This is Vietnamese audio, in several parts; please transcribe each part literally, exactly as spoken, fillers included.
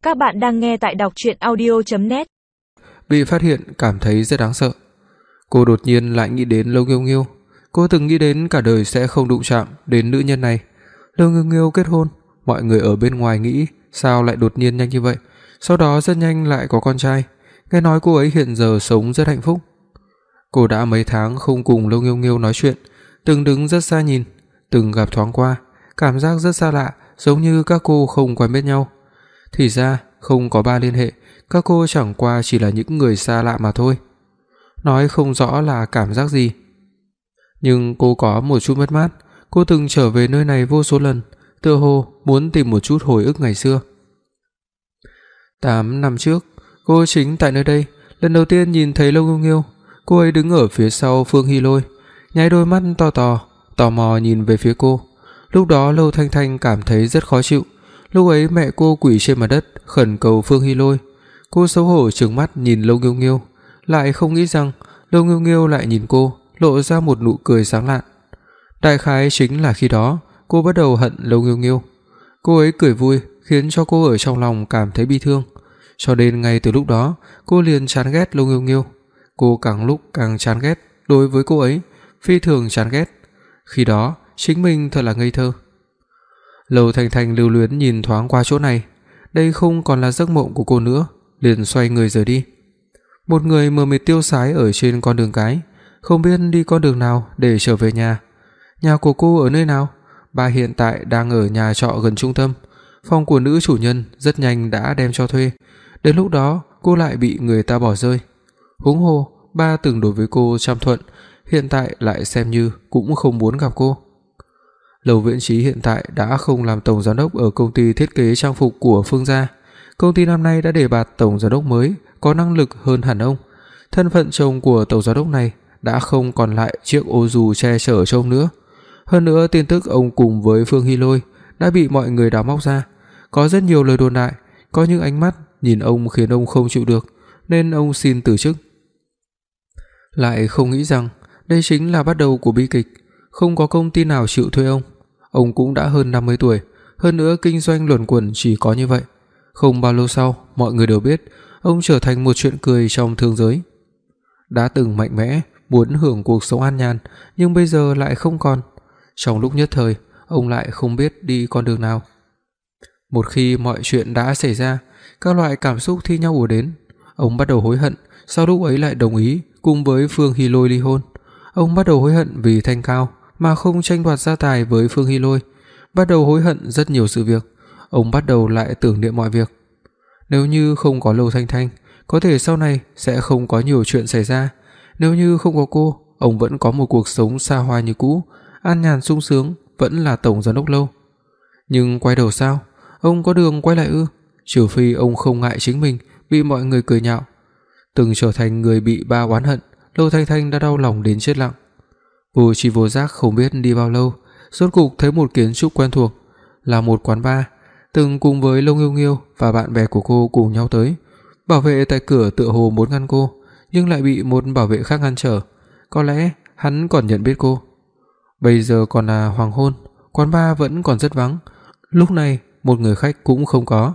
Các bạn đang nghe tại đọc truyện audio chấm net. Bị phát hiện cảm thấy rất đáng sợ. Cô đột nhiên lại nghĩ đến Lâu Nghiêu Nghiêu. Cô từng nghĩ đến cả đời sẽ không đụng chạm đến nữ nhân này. Lâu Nghiêu Nghiêu kết hôn, mọi người ở bên ngoài nghĩ sao lại đột nhiên nhanh như vậy, sau đó rất nhanh lại có con trai. Nghe nói cô ấy hiện giờ sống rất hạnh phúc. Cô đã mấy tháng không cùng Lâu Nghiêu Nghiêu nói chuyện, từng đứng rất xa nhìn, từng gặp thoáng qua, cảm giác rất xa lạ, giống như các cô không quen biết nhau. Thì ra, không có ba liên hệ, các cô chẳng qua chỉ là những người xa lạ mà thôi. Nói không rõ là cảm giác gì. Nhưng cô có một chút mất mát, cô từng trở về nơi này vô số lần, tựa hồ muốn tìm một chút hồi ức ngày xưa. tám năm trước, cô chính tại nơi đây, lần đầu tiên nhìn thấy Lâu Nghiêu Nghiêu. Cô ấy đứng ở phía sau Phương Hy Lôi, nháy đôi mắt to to, tò mò nhìn về phía cô. Lúc đó Lâu Thanh Thanh cảm thấy rất khó chịu. Lúc ấy mẹ cô quỳ trên mặt đất khẩn cầu Phương Hy Lôi. Cô xấu hổ trừng mắt nhìn Lâu Nghiêu Nghiêu, lại không nghĩ rằng Lâu Nghiêu Nghiêu lại nhìn cô, lộ ra một nụ cười sáng lạn. Đại khái chính là khi đó, cô bắt đầu hận Lâu Nghiêu Nghiêu. Cô ấy cười vui, khiến cho cô ở trong lòng cảm thấy bi thương. Cho nên ngay từ lúc đó, cô liền chán ghét Lâu Nghiêu Nghiêu. Cô càng lúc càng chán ghét đối với cô ấy, phi thường chán ghét. Khi đó, chính mình thật là ngây thơ. Lâu Thanh Thanh lưu luyến nhìn thoáng qua chỗ này, đây không còn là giấc mộng của cô nữa, liền xoay người rời đi. Một người mờ mịt tiêu sái ở trên con đường cái, không biết đi con đường nào để trở về nhà. Nhà của cô ở nơi nào? Bà hiện tại đang ở nhà trọ gần trung tâm, phòng của nữ chủ nhân rất nhanh đã đem cho thuê. Đến lúc đó, cô lại bị người ta bỏ rơi. Huống hồ, ba từng đối với cô trăm thuận, hiện tại lại xem như cũng không muốn gặp cô. Lầu Viễn Chí hiện tại đã không làm tổng giám đốc ở công ty thiết kế trang phục của Phương gia. Công ty năm nay đã đề bạt tổng giám đốc mới có năng lực hơn hẳn ông. Thân phận chồng của tổng giám đốc này đã không còn lại chiếc ô dù che chở cho ông nữa. Hơn nữa, tin tức ông cùng với Phương Hy Lôi đã bị mọi người đào móc ra, có rất nhiều lời đồn đại, có những ánh mắt nhìn ông khiến ông không chịu được, nên ông xin từ chức. Lại không nghĩ rằng đây chính là bắt đầu của bi kịch, không có công ty nào chịu thuê ông. Ông cũng đã hơn năm mươi tuổi, hơn nữa kinh doanh luẩn quẩn chỉ có như vậy. Không bao lâu sau, mọi người đều biết ông trở thành một chuyện cười trong thương giới. Đã từng mạnh mẽ, muốn hưởng cuộc sống an nhàn, nhưng bây giờ lại không còn. Trong lúc nhất thời, ông lại không biết đi con đường nào. Một khi mọi chuyện đã xảy ra, các loại cảm xúc thi nhau ùa đến. Ông bắt đầu hối hận, sau lúc ấy lại đồng ý cùng với Phương Hy Lôi ly hôn. Ông bắt đầu hối hận vì Thanh Cao mà không tranh đoạt gia tài với Phương Hy Lôi, bắt đầu hối hận rất nhiều sự việc. Ông bắt đầu lại tưởng niệm mọi việc. Nếu như không có Lâu Thanh Thanh, có thể sau này sẽ không có nhiều chuyện xảy ra. Nếu như không có cô, ông vẫn có một cuộc sống xa hoa như cũ, an nhàn sung sướng, vẫn là tổng giám đốc Lâu. Nhưng quay đầu sao? Ông có đường quay lại ư? Trừ phi ông không ngại chính mình bị mọi người cười nhạo. Từng trở thành người bị ba oán hận, Lâu Thanh Thanh đã đau lòng đến chết lặng. Vô tri vô giác không biết đi bao lâu, rốt cục thấy một kiến trúc quen thuộc, là một quán bar, từng cùng với Lâu Nghiêu Nghiêu và bạn bè của cô cùng nhau tới. Bảo vệ tại cửa tựa hồ muốn ngăn cô, nhưng lại bị một bảo vệ khác ngăn trở. Có lẽ hắn còn nhận biết cô. Bây giờ còn là hoàng hôn, quán bar vẫn còn rất vắng. Lúc này, một người khách cũng không có.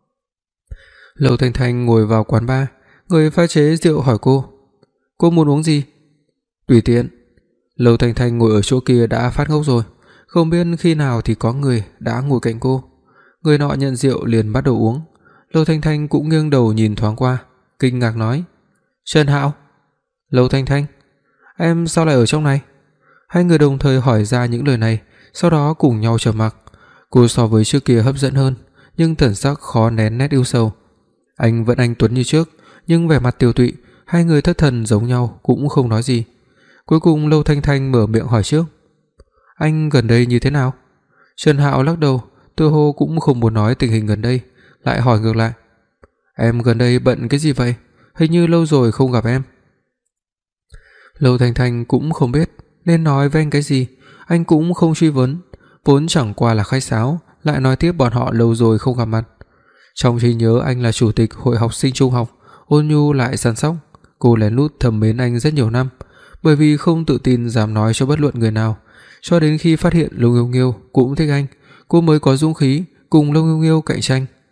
Lâu Thanh Thanh ngồi vào quán bar, người pha chế rượu hỏi cô: "Cô muốn uống gì?" "Tùy tiện." Lâu Thanh Thanh ngồi ở chỗ kia đã phát ngốc rồi, không biết khi nào thì có người đã ngồi cạnh cô. Người nọ nhận rượu liền bắt đầu uống. Lâu Thanh Thanh cũng nghiêng đầu nhìn thoáng qua, kinh ngạc nói: "Trần Hạo." "Lâu Thanh Thanh, em sao lại ở trong này?" Hai người đồng thời hỏi ra những lời này, sau đó cùng nhau trầm mặc. Cô so với trước kia hấp dẫn hơn, nhưng thần sắc khó nén nét ưu sầu. Anh vẫn anh tuấn như trước, nhưng vẻ mặt tiều tụy, hai người thất thần giống nhau cũng không nói gì. Cuối cùng Lâu Thanh Thanh mở miệng hỏi trước: "Anh gần đây như thế nào?" Trần Hạo lắc đầu, tựa hồ cũng không muốn nói tình hình gần đây, lại hỏi ngược lại: "Em gần đây bận cái gì vậy? Hình như lâu rồi không gặp em." Lâu Thanh Thanh cũng không biết nên nói với anh cái gì, anh cũng không truy vấn, vốn chẳng qua là khách sáo, lại nói tiếp bọn họ lâu rồi không gặp mặt. Trong trí nhớ anh là chủ tịch hội học sinh trung học, ôn nhu lại săn sóc, cô lén lút thầm mến anh rất nhiều năm, bởi vì không tự tin dám nói cho bất luận người nào, cho đến khi phát hiện Lâu Nghiêu Nghiêu cũng thích anh, cô mới có dũng khí cùng Lâu Nghiêu Nghiêu cạnh tranh.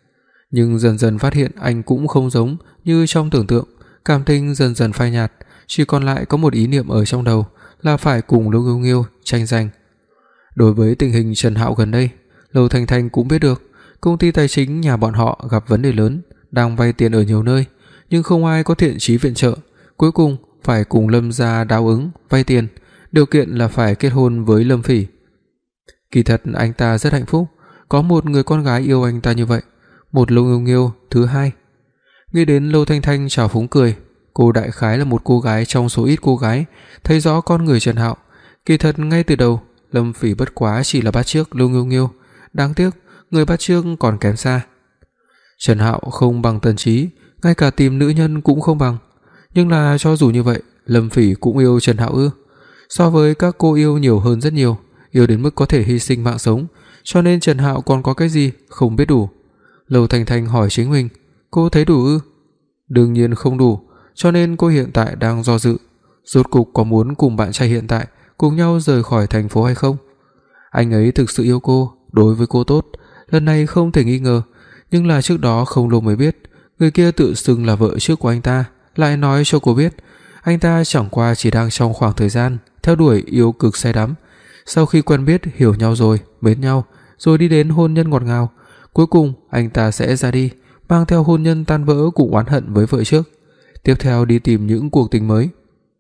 Nhưng dần dần phát hiện anh cũng không giống như trong tưởng tượng, cảm tình dần dần phai nhạt, chỉ còn lại có một ý niệm ở trong đầu là phải cùng Lâu Nghiêu Nghiêu tranh giành. Đối với tình hình Trần Hạo gần đây, Lâu Thanh Thanh cũng biết được, công ty tài chính nhà bọn họ gặp vấn đề lớn, đang vay tiền ở nhiều nơi, nhưng không ai có thiện chí viện trợ, cuối cùng phải cùng Lâm gia đáo ứng vay tiền, điều kiện là phải kết hôn với Lâm Phỉ. Kỳ thật anh ta rất hạnh phúc, có một người con gái yêu anh ta như vậy, một Lâu Nghiêu Nghiêu thứ hai. Nghĩ đến Lâu Thanh Thanh trào phúng cười, cô đại khái là một cô gái trong số ít cô gái thấy rõ con người Trần Hạo. Kỳ thật ngay từ đầu, Lâm Phỉ bất quá chỉ là bắt chước Lâu Nghiêu Nghiêu, đáng tiếc người bắt chước còn kém xa. Trần Hạo không bằng Tần Chí, ngay cả tìm nữ nhân cũng không bằng. Nhưng là cho dù như vậy, Lâm Phỉ cũng yêu Trần Hạo ư? So với các cô yêu nhiều hơn rất nhiều, yêu đến mức có thể hy sinh mạng sống, cho nên Trần Hạo còn có cái gì không biết đủ. Lâu Thanh Thanh hỏi chính mình, cô thấy đủ ư? Đương nhiên không đủ, cho nên cô hiện tại đang do dự, rốt cục có muốn cùng bạn trai hiện tại cùng nhau rời khỏi thành phố hay không. Anh ấy thực sự yêu cô, đối với cô tốt, lần này không thể nghi ngờ, nhưng là trước đó không lâu mới biết, người kia tự xưng là vợ trước của anh ta, lại nói cho cô biết, anh ta chẳng qua chỉ đang trong khoảng thời gian theo đuổi yêu cực say đắm. Sau khi quen biết, hiểu nhau rồi, mến nhau, rồi đi đến hôn nhân ngọt ngào, cuối cùng anh ta sẽ ra đi, mang theo hôn nhân tan vỡ cùng oán hận với vợ trước, tiếp theo đi tìm những cuộc tình mới.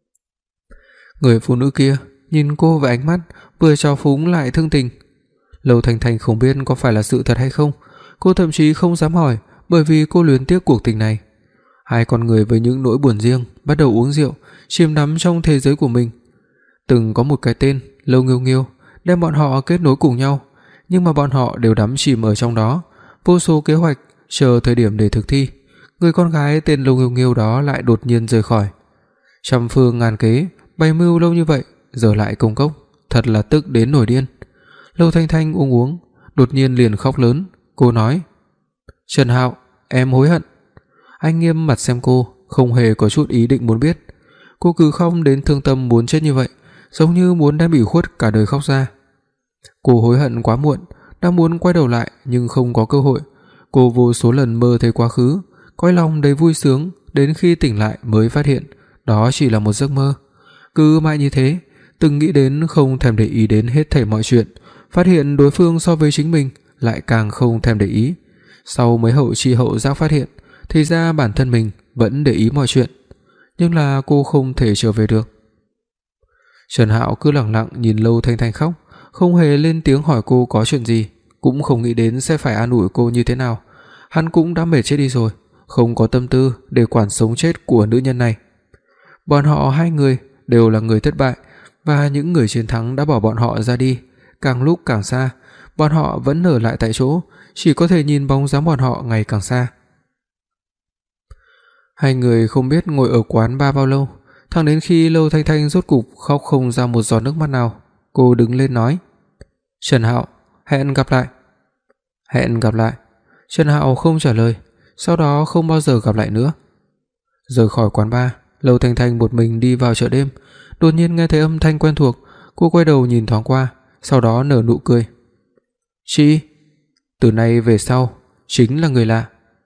Người phụ nữ kia nhìn cô với ánh mắt vừa trào phúng lại thương tình. Lâu Thanh Thanh không biết có phải là sự thật hay không, cô thậm chí không dám hỏi, bởi vì cô luyến tiếc cuộc tình này. Hai con người với những nỗi buồn riêng bắt đầu uống rượu, chìm đắm trong thế giới của mình. Từng có một cái tên Lâu Nghiêu Nghiêu đem bọn họ kết nối cùng nhau, nhưng mà bọn họ đều đắm chìm ở trong đó, vô số kế hoạch chờ thời điểm để thực thi. Người con gái tên Lâu Nghiêu Nghiêu đó lại đột nhiên rời khỏi. Trăm phương ngàn kế bày mưu lâu như vậy, giờ lại công cốc, thật là tức đến nổi điên. Lâu Thanh Thanh uống uống, đột nhiên liền khóc lớn. Cô nói, Trần Hạo, em hối hận. Anh nghiêm mặt xem cô, không hề có chút ý định muốn biết. Cô cứ khóc đến thương tâm muốn chết như vậy, giống như muốn đem ủy khuất cả đời khóc ra. Cô hối hận quá muộn, đang muốn quay đầu lại nhưng không có cơ hội. Cô vô số lần mơ thấy quá khứ, cõi lòng đầy vui sướng, đến khi tỉnh lại mới phát hiện đó chỉ là một giấc mơ. Cứ mãi như thế, từng nghĩ đến không thèm để ý đến hết thảy mọi chuyện, phát hiện đối phương so với chính mình lại càng không thèm để ý. Sau mới hậu chi hậu giác phát hiện, thì ra bản thân mình vẫn để ý mọi chuyện, nhưng là cô không thể trở về được. Trần Hạo cứ lặng lặng nhìn Lâu Thanh Thanh khóc, không hề lên tiếng hỏi cô có chuyện gì, cũng không nghĩ đến sẽ phải an ủi cô như thế nào. Hắn cũng đã mệt chết đi rồi, không có tâm tư để quản sống chết của nữ nhân này. Bọn họ hai người đều là người thất bại, và những người chiến thắng đã bỏ bọn họ ra đi. Càng lúc càng xa, bọn họ vẫn ở lại tại chỗ, chỉ có thể nhìn bóng dáng bọn họ ngày càng xa. Hai người không biết ngồi ở quán bar bao lâu, thẳng đến khi Lâu Thanh Thanh rốt cục khóc không ra một giọt nước mắt nào, cô đứng lên nói, Trần Hạo, hẹn gặp lại. Hẹn gặp lại. Trần Hạo không trả lời, sau đó không bao giờ gặp lại nữa. Rời khỏi quán bar, Lâu Thanh Thanh một mình đi vào chợ đêm, đột nhiên nghe thấy âm thanh quen thuộc, cô quay đầu nhìn thoáng qua, sau đó nở nụ cười. Chị, từ nay về sau chính là người lạ.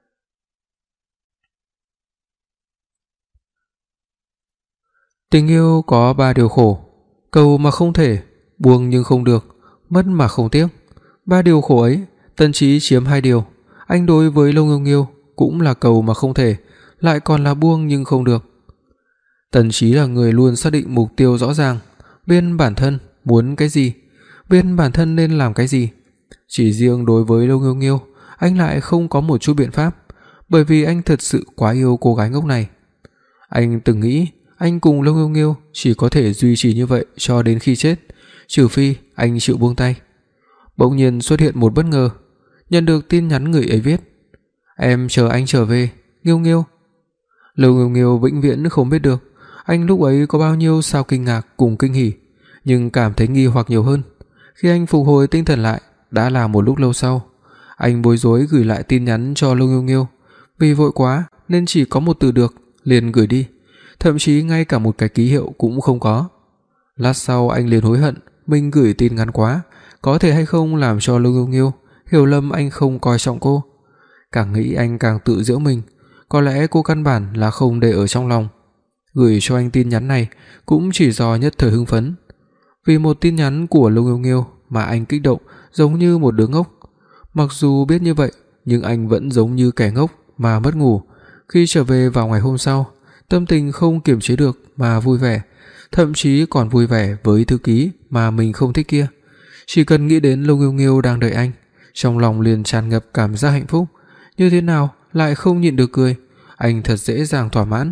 Tình yêu có ba điều khổ: cầu mà không thể, buông nhưng không được, mất mà không tiếc. Ba điều khổ ấy, Tần Chí chiếm hai điều. Anh đối với Lâu Nghiêu Nghiêu cũng là cầu mà không thể, lại còn là buông nhưng không được. Tần Chí là người luôn xác định mục tiêu rõ ràng, biết bản thân muốn cái gì, biết bản thân nên làm cái gì. Chỉ riêng đối với Lâu Nghiêu Nghiêu, anh lại không có một chút biện pháp, bởi vì anh thật sự quá yêu cô gái ngốc này. Anh từng nghĩ anh cùng Lâu Nghiêu Nghiêu chỉ có thể duy trì như vậy cho đến khi chết, trừ phi anh chịu buông tay. Bỗng nhiên xuất hiện một bất ngờ, nhận được tin nhắn người ấy viết: "Em chờ anh trở về, Nghiêu Nghiêu." Lâu Nghiêu Nghiêu vĩnh viễn không biết được anh lúc ấy có bao nhiêu sao kinh ngạc cùng kinh hỉ, nhưng cảm thấy nghi hoặc nhiều hơn. Khi anh phục hồi tinh thần lại, đã là một lúc lâu sau. Anh bối rối gửi lại tin nhắn cho Lâu Nghiêu Nghiêu, vì vội quá nên chỉ có một từ được, liền gửi đi, thậm chí ngay cả một cái ký hiệu cũng không có. Lát sau anh liền hối hận mình gửi tin ngắn quá, có thể hay không làm cho Lâu Nghiêu Nghiêu hiểu lầm anh không coi trọng cô. Càng nghĩ anh càng tự giễu mình, có lẽ cô căn bản là không để ở trong lòng. Gửi cho anh tin nhắn này cũng chỉ do nhất thời hưng phấn. Vì một tin nhắn của Lô Nghiêu Nghiêu mà anh kích động giống như một đứa ngốc. Mặc dù biết như vậy, nhưng anh vẫn giống như kẻ ngốc mà mất ngủ. Khi trở về vào ngày hôm sau, tâm tình không kiềm chế được mà vui vẻ, thậm chí còn vui vẻ với thư ký mà mình không thích kia. Chỉ cần nghĩ đến Lô Nghiêu Nghiêu đang đợi anh, trong lòng liền tràn ngập cảm giác hạnh phúc, như thế nào lại không nhịn được cười, anh thật dễ dàng thỏa mãn.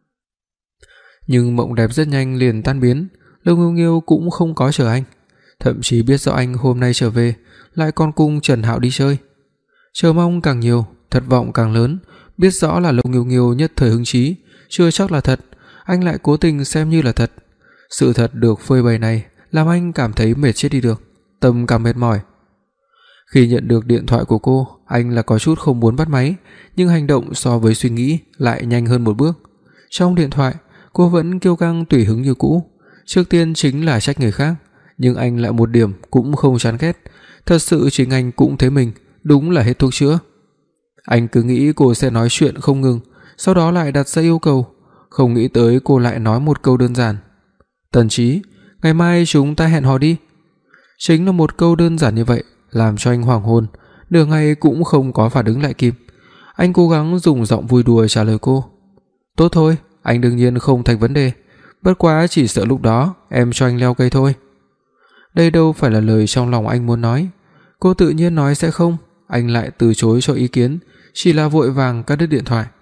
Nhưng mộng đẹp rất nhanh liền tan biến, Lô Nghiêu Nghiêu cũng không có chờ anh, thậm chí biết rõ anh hôm nay trở về lại còn cùng Trần Hạo đi chơi. Chờ mong càng nhiều, thất vọng càng lớn, biết rõ là Lô Nghiêu Nghiêu nhất thời hứng chí, chưa chắc là thật, anh lại cố tình xem như là thật. Sự thật được phơi bày này làm anh cảm thấy mệt chết đi được, tâm càng mệt mỏi. Khi nhận được điện thoại của cô, anh là có chút không muốn bắt máy, nhưng hành động so với suy nghĩ lại nhanh hơn một bước. Trong điện thoại, cô vẫn kiêu căng tùy hứng như cũ, trước tiên chính là trách người khác, nhưng anh lại một điểm cũng không chán ghét, thật sự chính anh cũng thấy mình đúng là hết thuốc chữa. Anh cứ nghĩ cô sẽ nói chuyện không ngừng, sau đó lại đặt ra yêu cầu, không nghĩ tới cô lại nói một câu đơn giản: "Tần Chí, ngày mai chúng ta hẹn hò đi." Chính là một câu đơn giản như vậy làm cho anh hoảng hồn, nửa ngày cũng không có phản ứng lại kịp. Anh cố gắng dùng giọng vui đùa trả lời cô: "Tốt thôi, anh đương nhiên không thành vấn đề, bất quá chỉ sợ lúc đó em cho anh leo cây thôi." Đây đâu phải là lời trong lòng anh muốn nói. Cô tự nhiên nói sẽ không, anh lại từ chối cho ý kiến, chỉ là vội vàng cắt đứt điện thoại.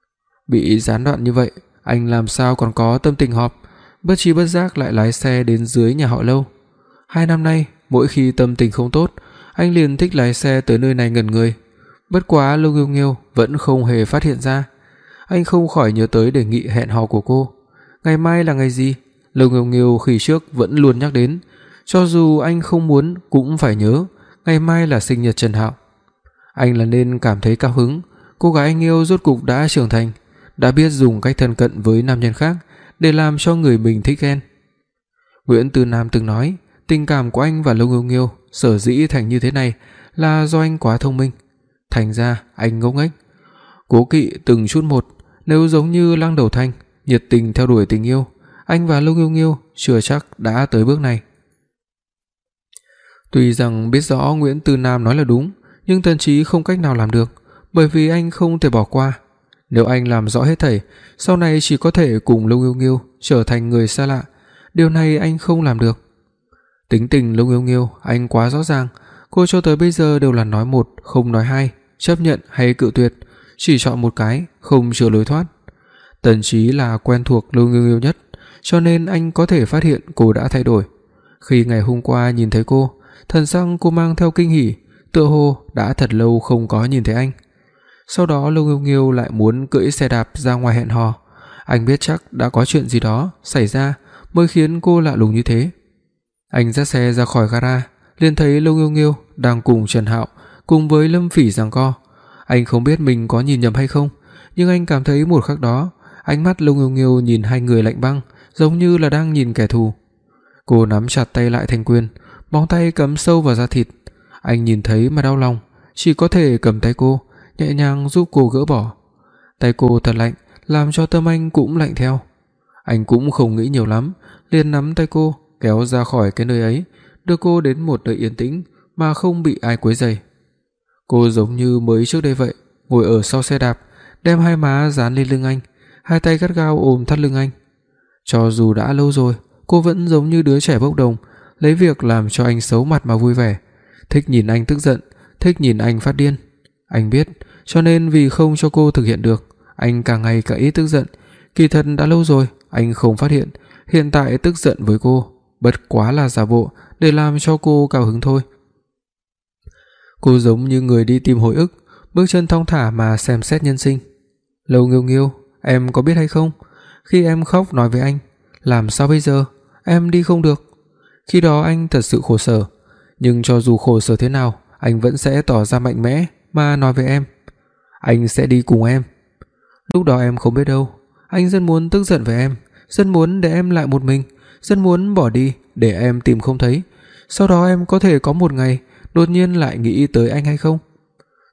Bị gián đoạn như vậy, anh làm sao còn có tâm tình họp, bất chi bất giác lại lái xe đến dưới nhà họ Lâu. Hai năm nay, mỗi khi tâm tình không tốt, anh liền thích lái xe tới nơi này ngẩn người. Bất quá Lô Nghiêu Nghiêu vẫn không hề phát hiện ra. Anh không khỏi nhớ tới đề nghị hẹn hò của cô. Ngày mai là ngày gì? Lô Nghiêu Nghiêu khi trước vẫn luôn nhắc đến, cho dù anh không muốn cũng phải nhớ, ngày mai là sinh nhật Trần Hạo. Anh là nên cảm thấy cao hứng, cô gái anh yêu rốt cục đã trưởng thành, đã biết dùng cách thân cận với nam nhân khác để làm cho người mình thích ghen. Nguyễn Tư Nam từng nói, tình cảm của anh và Lô Nghiêu Nghiêu sở dĩ thành như thế này là do anh quá thông minh, thành ra anh ngốc nghếch. Cố kỵ từng chút một, nếu giống như Lăng Đầu Thanh nhiệt tình theo đuổi tình yêu, anh và Lô Nghiêu Nghiêu chưa chắc đã tới bước này. Tuy rằng biết rõ Nguyễn Tư Nam nói là đúng, nhưng Tần Chí không cách nào làm được, bởi vì anh không thể bỏ qua. Nếu anh làm rõ hết thảy, sau này chỉ có thể cùng Lô Nghiêu Nghiêu trở thành người xa lạ, điều này anh không làm được. Tính tình Lô Nghiêu Nghiêu anh quá rõ ràng, cô cho tới bây giờ đều là nói một không nói hai, chấp nhận hay cự tuyệt, chỉ chọn một cái, không chừa lối thoát. Tần Chí là quen thuộc Lô Nghiêu Nghiêu nhất, cho nên anh có thể phát hiện cô đã thay đổi. Khi ngày hôm qua nhìn thấy cô, thần sắc cô mang theo kinh hỉ, tựa hồ đã thật lâu không có nhìn thấy anh. Sau đó Lô Nghiêu Nghiêu lại muốn cưỡi xe đạp ra ngoài hẹn hò. Anh biết chắc đã có chuyện gì đó xảy ra mới khiến cô lạ lùng như thế. Anh dắt xe ra khỏi gara, liền thấy Lô Nghiêu Nghiêu đang cùng Trần Hạo cùng với Lâm Phỉ giằng co. Anh không biết mình có nhìn nhầm hay không, nhưng anh cảm thấy một khắc đó, ánh mắt Lô Nghiêu Nghiêu nhìn hai người lạnh băng, giống như là đang nhìn kẻ thù. Cô nắm chặt tay lại thành quyền, móng tay cắm sâu vào da thịt. Anh nhìn thấy mà đau lòng, chỉ có thể cầm tay cô, nhẹ nhàng giúp cô gỡ bỏ. Tay cô thật lạnh, làm cho tâm anh cũng lạnh theo. Anh cũng không nghĩ nhiều lắm, liền nắm tay cô kéo ra khỏi cái nơi ấy, đưa cô đến một nơi yên tĩnh mà không bị ai quấy rầy. Cô giống như mới trước đây vậy, ngồi ở sau xe đạp, đem hai má dán lên lưng anh, hai tay gắt gao ôm thắt lưng anh. Cho dù đã lâu rồi, cô vẫn giống như đứa trẻ bốc đồng, lấy việc làm cho anh xấu mặt mà vui vẻ, thích nhìn anh tức giận, thích nhìn anh phát điên. Anh biết, cho nên vì không cho cô thực hiện được, anh càng ngày càng ít tức giận. Kỳ thật đã lâu rồi anh không phát hiện, hiện tại tức giận với cô bất quá là giả bộ để làm cho cô cao hứng thôi. Cô giống như người đi tìm hồi ức, bước chân thong thả mà xem xét nhân sinh. Lô Nghiêu Nghiêu, em có biết hay không, khi em khóc nói với anh, làm sao bây giờ, em đi không được. Khi đó anh thật sự khổ sở, nhưng cho dù khổ sở thế nào, anh vẫn sẽ tỏ ra mạnh mẽ mà nói với em, anh sẽ đi cùng em. Lúc đó em không biết đâu, anh rất muốn tức giận với em, rất muốn để em lại một mình, rất muốn bỏ đi để em tìm không thấy, sau đó em có thể có một ngày đột nhiên lại nghĩ tới anh hay không.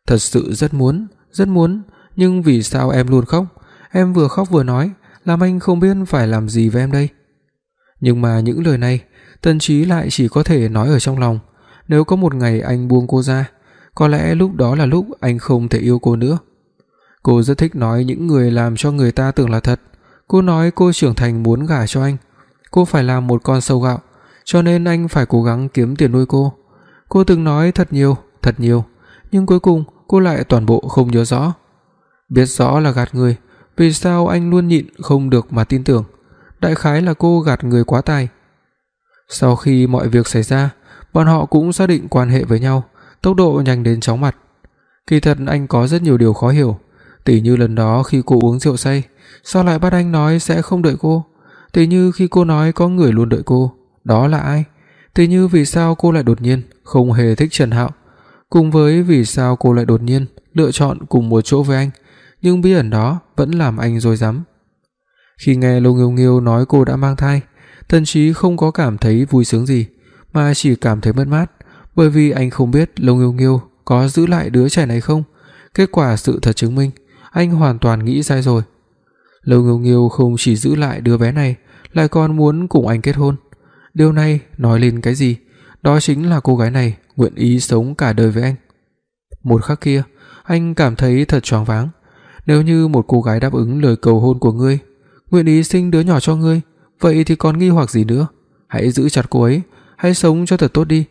thật sự rất muốn, rất muốn, nhưng vì sao em luôn khóc? Em vừa khóc vừa nói, làm anh không biết phải làm gì với em đây." Nhưng mà những lời này, Tần Chí lại chỉ có thể nói ở trong lòng. Nếu có một ngày anh buông cô ra, có lẽ lúc đó là lúc anh không thể yêu cô nữa. Cô rất thích nói những người làm cho người ta tưởng là thật. Cô nói cô trưởng thành muốn gả cho anh. Cô phải làm một con sâu gạo, cho nên anh phải cố gắng kiếm tiền nuôi cô. Cô từng nói thật nhiều, thật nhiều, nhưng cuối cùng cô lại toàn bộ không nhớ rõ. Biết rõ là gạt người, vì sao anh luôn nhịn không được mà tin tưởng? Đại khái là cô gạt người quá tài. Sau khi mọi việc xảy ra, bọn họ cũng xác định quan hệ với nhau, tốc độ nhanh đến chóng mặt. Kỳ thật anh có rất nhiều điều khó hiểu, tỉ như lần đó khi cô uống rượu say, sao lại bắt anh nói sẽ không đợi cô? Tỉ như khi cô nói có người luôn đợi cô, đó là ai? Tỉ như vì sao cô lại đột nhiên không hề thích Trần Hạo, cùng với vì sao cô lại đột nhiên lựa chọn cùng một chỗ với anh, nhưng bí ẩn đó vẫn làm anh rối rắm. Khi nghe Lô Nghiêu Nghiêu nói cô đã mang thai, Tần Chí không có cảm thấy vui sướng gì, mà chỉ cảm thấy mất mát, bởi vì anh không biết Lô Nghiêu Nghiêu có giữ lại đứa trẻ này không. Kết quả sự thật chứng minh, anh hoàn toàn nghĩ sai rồi. Lô Nghiêu Nghiêu không chỉ giữ lại đứa bé này, lại còn muốn cùng anh kết hôn. Điều này nói lên cái gì? Đó chính là cô gái này nguyện ý sống cả đời với anh. Một khắc kia, anh cảm thấy thật choáng váng. Nếu như một cô gái đáp ứng lời cầu hôn của ngươi, nguyện ý sinh đứa nhỏ cho ngươi, vậy thì còn nghi hoặc gì nữa? Hãy giữ chặt cô ấy, hãy sống cho thật tốt đi.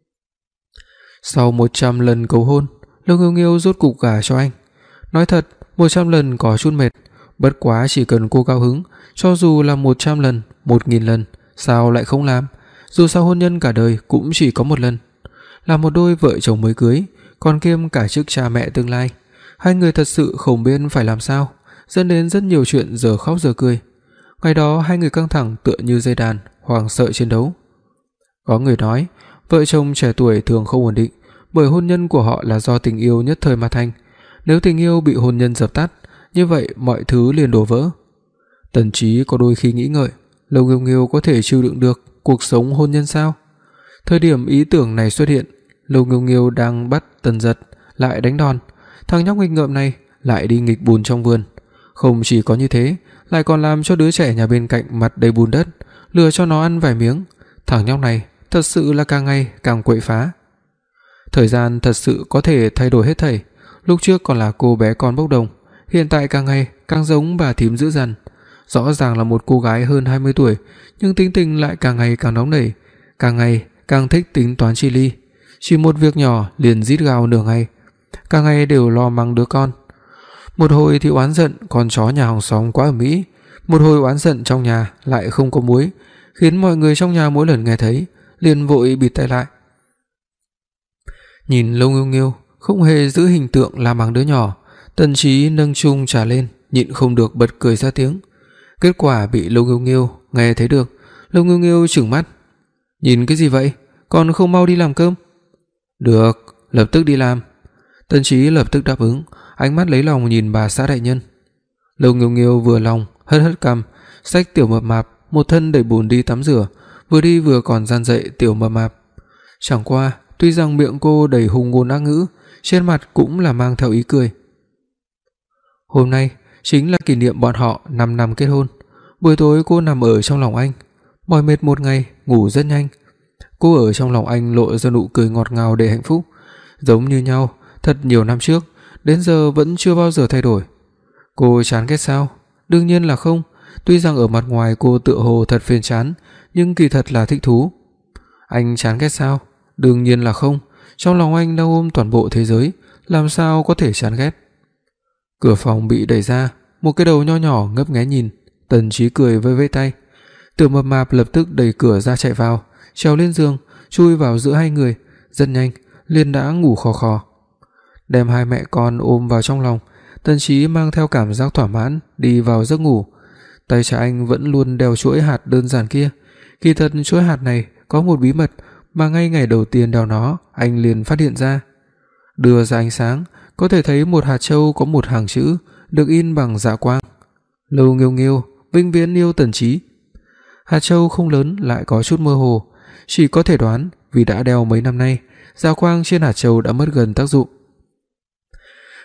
Sau một trăm lần cầu hôn, Lô Nghiêu Nghiêu rốt cục gả cho anh. Nói thật, một trăm lần có chút mệt, bất quá chỉ cần cô cao hứng, cho dù là một trăm lần, một nghìn lần, sao lại không làm? Dù sao hôn nhân cả đời cũng chỉ có một lần. Là một đôi vợ chồng mới cưới, còn kiêm cả chức cha mẹ tương lai, hai người thật sự không biết phải làm sao, dẫn đến rất nhiều chuyện giờ khóc giờ cười. Ngày đó hai người căng thẳng tựa như dây đàn, hoảng sợ chiến đấu. Có người nói, vợ chồng trẻ tuổi thường không ổn định, bởi hôn nhân của họ là do tình yêu nhất thời mà thành. Nếu tình yêu bị hôn nhân dập tắt, như vậy mọi thứ liền đổ vỡ. Tần Chí có đôi khi nghĩ ngợi, Lô Nghiêu Nghiêu có thể chịu đựng được cuộc sống hôn nhân sao? Thời điểm ý tưởng này xuất hiện, Lô Nghiêu Nghiêu đang bắt Tần Giật lại đánh đòn, thằng nhóc nghịch ngợm này lại đi nghịch bùn trong vườn. Không chỉ có như thế, lại còn làm cho đứa trẻ nhà bên cạnh mặt đầy bùn đất, lừa cho nó ăn vài miếng. Thằng nhóc này thật sự là càng ngày càng quậy phá. Thời gian thật sự có thể thay đổi hết thảy. Lúc trước còn là cô bé con bốc đồng, hiện tại càng ngày càng giống bà thím dữ dằn. Rõ ràng là một cô gái hơn hai mươi tuổi, nhưng tính tình lại càng ngày càng nóng nảy, càng ngày càng thích tính toán chi ly. Chỉ một việc nhỏ liền rít gào nửa ngày, cả ngày đều lo mắng đứa con. Một hồi thì oán giận con chó nhà hàng xóm quá ầm ĩ, một hồi oán giận trong nhà lại không có muối, khiến mọi người trong nhà mỗi lần nghe thấy liền vội bịt tai lại. Nhìn Lô Nghiêu Nghiêu không hề giữ hình tượng la mắng đứa nhỏ, Tần Chí nâng chung trà lên, nhịn không được bật cười ra tiếng. Kết quả bị Lô Nghiêu Nghiêu nghe thấy được. Lô Nghiêu Nghiêu trừng mắt, nhìn cái gì vậy, còn không mau đi làm cơm? Được, lập tức đi làm. Tần Chí lập tức đáp ứng, ánh mắt lấy lòng nhìn bà xã đại nhân. Lô Nghiêu Nghiêu vừa lòng hất hất cằm, xách tiểu mập mạp một thân đầy bùn đi tắm rửa, vừa đi vừa còn gian dạy tiểu mập mạp. Chẳng qua, tuy rằng miệng cô đầy hung ngôn ác ngữ, trên mặt cũng là mang theo ý cười. Hôm nay chính là kỷ niệm bọn họ năm năm kết hôn. Buổi tối cô nằm ở trong lòng anh, mỏi mệt một ngày, ngủ rất nhanh. Cô ở trong lòng anh lộ ra nụ cười ngọt ngào đầy hạnh phúc, giống như nhau, thật nhiều năm trước, đến giờ vẫn chưa bao giờ thay đổi. Cô chán ghét sao? Đương nhiên là không. Tuy rằng ở mặt ngoài cô tựa hồ thật phiền chán, nhưng kỳ thật là thích thú. Anh chán ghét sao? Đương nhiên là không. Trong lòng anh đang ôm toàn bộ thế giới, làm sao có thể chán ghét? Cửa phòng bị đẩy ra, một cái đầu nho nhỏ ngấp nghé nhìn. Tần Chí cười vẫy vẫy tay. Tiểu mập mạp lập tức đẩy cửa ra chạy vào, trèo lên giường, chui vào giữa hai người, rất nhanh liền đã ngủ khò khò. Đem hai mẹ con ôm vào trong lòng, Tần Chí mang theo cảm giác thỏa mãn đi vào giấc ngủ. Tay trái anh vẫn luôn đeo chuỗi hạt đơn giản kia. Kỳ thật chuỗi hạt này có một bí mật mà ngay ngày đầu tiên đeo nó, anh liền phát hiện ra. Đưa ra ánh sáng, có thể thấy một hạt châu có một hàng chữ được in bằng dạ quang. Lô Nghiêu Nghiêu, vĩnh viễn yêu Tần Chí. Hạt châu không lớn lại có chút mơ hồ, chỉ có thể đoán vì đã đeo mấy năm nay, dạ quang trên hạt châu đã mất gần tác dụng.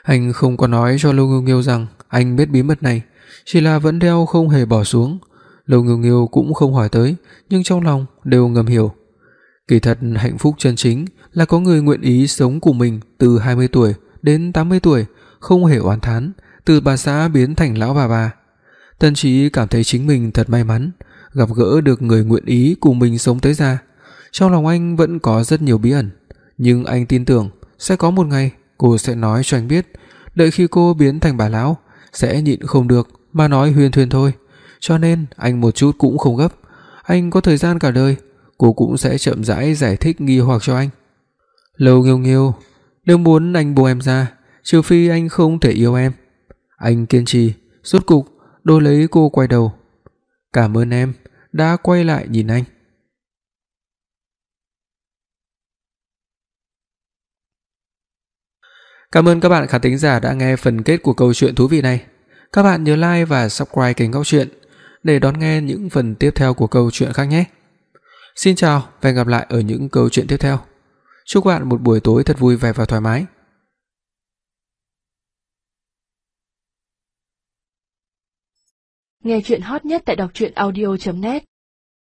Anh không có nói cho Lâu Nghiêu Nghiêu rằng anh biết bí mật này, chỉ là vẫn đeo không hề bỏ xuống. Lâu Nghiêu Nghiêu cũng không hỏi tới, nhưng trong lòng đều ngầm hiểu. Kỳ thật hạnh phúc chân chính là có người nguyện ý sống cùng mình từ hai mươi tuổi đến tám mươi tuổi, không hề oán thán, từ bà xã biến thành lão bà bà. Tần Chí cảm thấy chính mình thật may mắn, gặp gỡ được người nguyện ý cùng mình sống tới già. Trong lòng anh vẫn có rất nhiều bí ẩn, nhưng anh tin tưởng sẽ có một ngày cô sẽ nói cho anh biết, đợi khi cô biến thành bà lão sẽ nhịn không được mà nói huyên thuyên thôi. Cho nên anh một chút cũng không gấp, anh có thời gian cả đời, cô cũng sẽ chậm rãi giải thích nghi hoặc cho anh. Lâu Nghiêu Nghiêu, nếu muốn anh buông em ra, trừ phi anh không thể yêu em. Anh kiên trì, rốt cục đôi lấy cô quay đầu. Cảm ơn em đã quay lại nhìn anh. Cảm ơn các bạn khán thính giả đã nghe phần kết của câu chuyện thú vị này. Các bạn nhớ like và subscribe kênh Góc Truyện để đón nghe những phần tiếp theo của câu chuyện khác nhé. Xin chào và hẹn gặp lại ở những câu chuyện tiếp theo. Chúc bạn một buổi tối thật vui vẻ và thoải mái. Nghe truyện hot nhất tại đọc truyện audio chấm net.